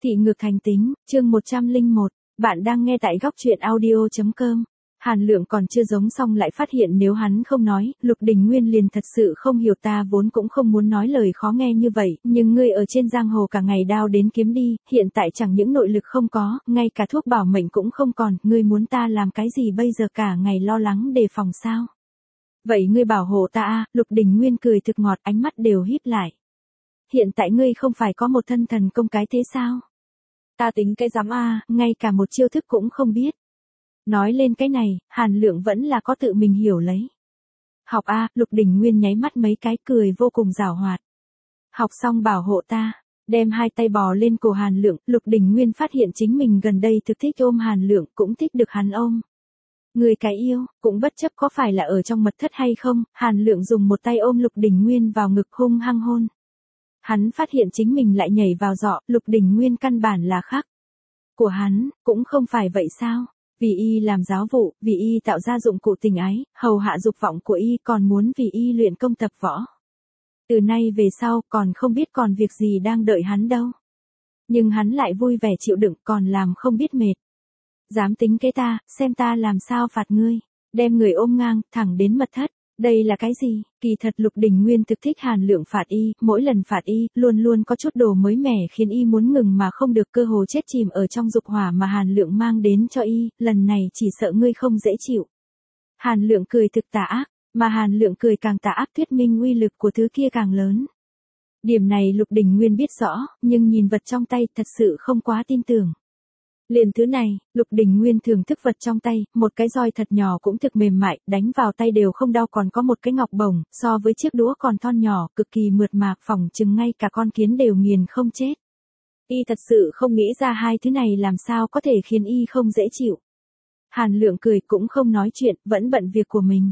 Thị ngược thành tính, chương 101, bạn đang nghe tại góc truyện audio.com. Hàn Lượng còn chưa giống xong lại phát hiện nếu hắn không nói, Lục Đình Nguyên liền thật sự không hiểu, ta vốn cũng không muốn nói lời khó nghe như vậy, nhưng ngươi ở trên giang hồ cả ngày đao đến kiếm đi, hiện tại chẳng những nội lực không có, ngay cả thuốc bảo mệnh cũng không còn, ngươi muốn ta làm cái gì bây giờ, cả ngày lo lắng đề phòng sao? Vậy ngươi bảo hộ ta à? Lục Đình Nguyên cười thực ngọt, ánh mắt đều híp lại. Hiện tại ngươi không phải có một thân thần công cái thế sao? Ta tính cái giám a, ngay cả một chiêu thức cũng không biết. Nói lên cái này, Hàn Lượng vẫn là có tự mình hiểu lấy. Học a, Lục Đình Nguyên nháy mắt mấy cái, cười vô cùng giảo hoạt. Học xong bảo hộ ta, đem hai tay bò lên cổ Hàn Lượng, Lục Đình Nguyên phát hiện chính mình gần đây thực thích ôm Hàn Lượng, cũng thích được hắn ôm. Người cái yêu, cũng bất chấp có phải là ở trong mật thất hay không, Hàn Lượng dùng một tay ôm Lục Đình Nguyên vào ngực hung hăng hôn. Hắn phát hiện chính mình lại nhảy vào giọ, Lục Đình Nguyên căn bản là khác của hắn, cũng không phải vậy sao? Vì y làm giáo vụ, vì y tạo ra dụng cụ tình ái, hầu hạ dục vọng của y, còn muốn vì y luyện công tập võ. Từ nay về sau còn không biết còn việc gì đang đợi hắn đâu. Nhưng hắn lại vui vẻ chịu đựng, còn làm không biết mệt. Dám tính kế ta, xem ta làm sao phạt ngươi. Đem người ôm ngang, thẳng đến mật thất. Đây là cái gì? Kỳ thật Lục Đình Nguyên thực thích Hàn Lượng phạt y, mỗi lần phạt y, luôn luôn có chút đồ mới mẻ khiến y muốn ngừng mà không được, cơ hồ chết chìm ở trong dục hỏa mà Hàn Lượng mang đến cho y, lần này chỉ sợ ngươi không dễ chịu. Hàn Lượng cười thực tà ác, mà Hàn Lượng cười càng tà ác thuyết minh uy lực của thứ kia càng lớn. Điểm này Lục Đình Nguyên biết rõ, nhưng nhìn vật trong tay thật sự không quá tin tưởng. Liền thứ này, Lục Đình Nguyên thưởng thức vật trong tay, một cái roi thật nhỏ cũng thực mềm mại, đánh vào tay đều không đau, còn có một cái ngọc bổng, so với chiếc đũa còn thon nhỏ, cực kỳ mượt mà, phỏng chừng ngay cả con kiến đều nghiền không chết. Y thật sự không nghĩ ra hai thứ này làm sao có thể khiến y không dễ chịu. Hàn Lượng cười cũng không nói chuyện, vẫn bận việc của mình.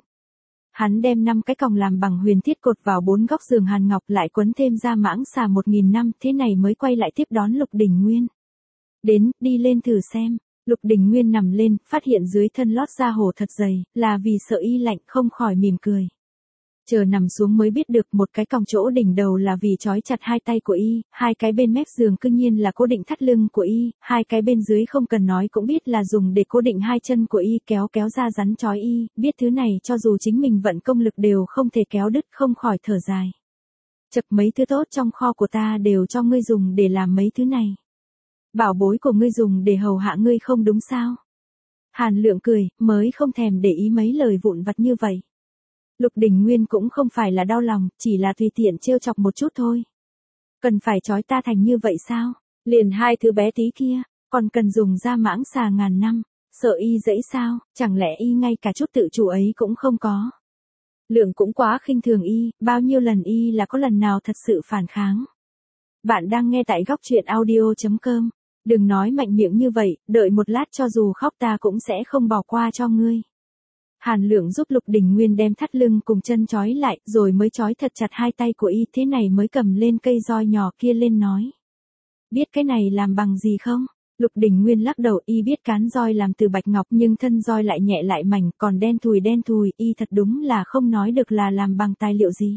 Hắn đem 5 cái còng làm bằng huyền thiết cột vào 4 góc giường Hàn Ngọc, lại quấn thêm ra mãng xà 1000 năm, thế này mới quay lại tiếp đón Lục Đình Nguyên. Đến, đi lên thử xem. Lục Đình Nguyên nằm lên, phát hiện dưới thân lót da hổ thật dày, là vì sợ y lạnh, không khỏi mỉm cười. Chờ nằm xuống mới biết được một cái còng chỗ đỉnh đầu là vì trói chặt hai tay của y, hai cái bên mép giường cương nhiên là cố định thắt lưng của y, hai cái bên dưới không cần nói cũng biết là dùng để cố định hai chân của y, kéo ra rắn trói y, biết thứ này cho dù chính mình vận công lực đều không thể kéo đứt, không khỏi thở dài. Chật, mấy thứ tốt trong kho của ta đều cho ngươi dùng để làm mấy thứ này. Bảo bối của ngươi dùng để hầu hạ ngươi không đúng sao? Hàn Lượng cười, mới không thèm để ý mấy lời vụn vặt như vậy. Lục Đình Nguyên cũng không phải là đau lòng, chỉ là tùy tiện trêu chọc một chút thôi. Cần phải trói ta thành như vậy sao? Liền hai thứ bé tí kia, còn cần dùng da mãng xà ngàn năm, sợ y dẫy sao? Chẳng lẽ y ngay cả chút tự chủ ấy cũng không có? Lượng cũng quá khinh thường y, bao nhiêu lần y là có lần nào thật sự phản kháng. Bạn đang nghe tại góc truyện audio.com. Đừng nói mạnh miệng như vậy, đợi một lát cho dù khóc ta cũng sẽ không bỏ qua cho ngươi. Hàn Lượng giúp Lục Đình Nguyên đem thắt lưng cùng chân trói lại, rồi mới trói thật chặt hai tay của y, thế này mới cầm lên cây roi nhỏ kia lên nói. Biết cái này làm bằng gì không? Lục Đình Nguyên lắc đầu, y biết cán roi làm từ bạch ngọc nhưng thân roi lại nhẹ lại mảnh, còn đen thùi, y thật đúng là không nói được là làm bằng tài liệu gì.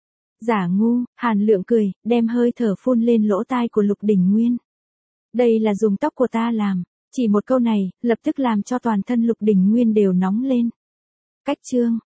Giả ngu, Hàn Lượng cười, đem hơi thở phun lên lỗ tai của Lục Đình Nguyên. Đây là dùng tóc của ta làm. Chỉ một câu này, lập tức làm cho toàn thân Lục Đình Nguyên đều nóng lên. Cách chương,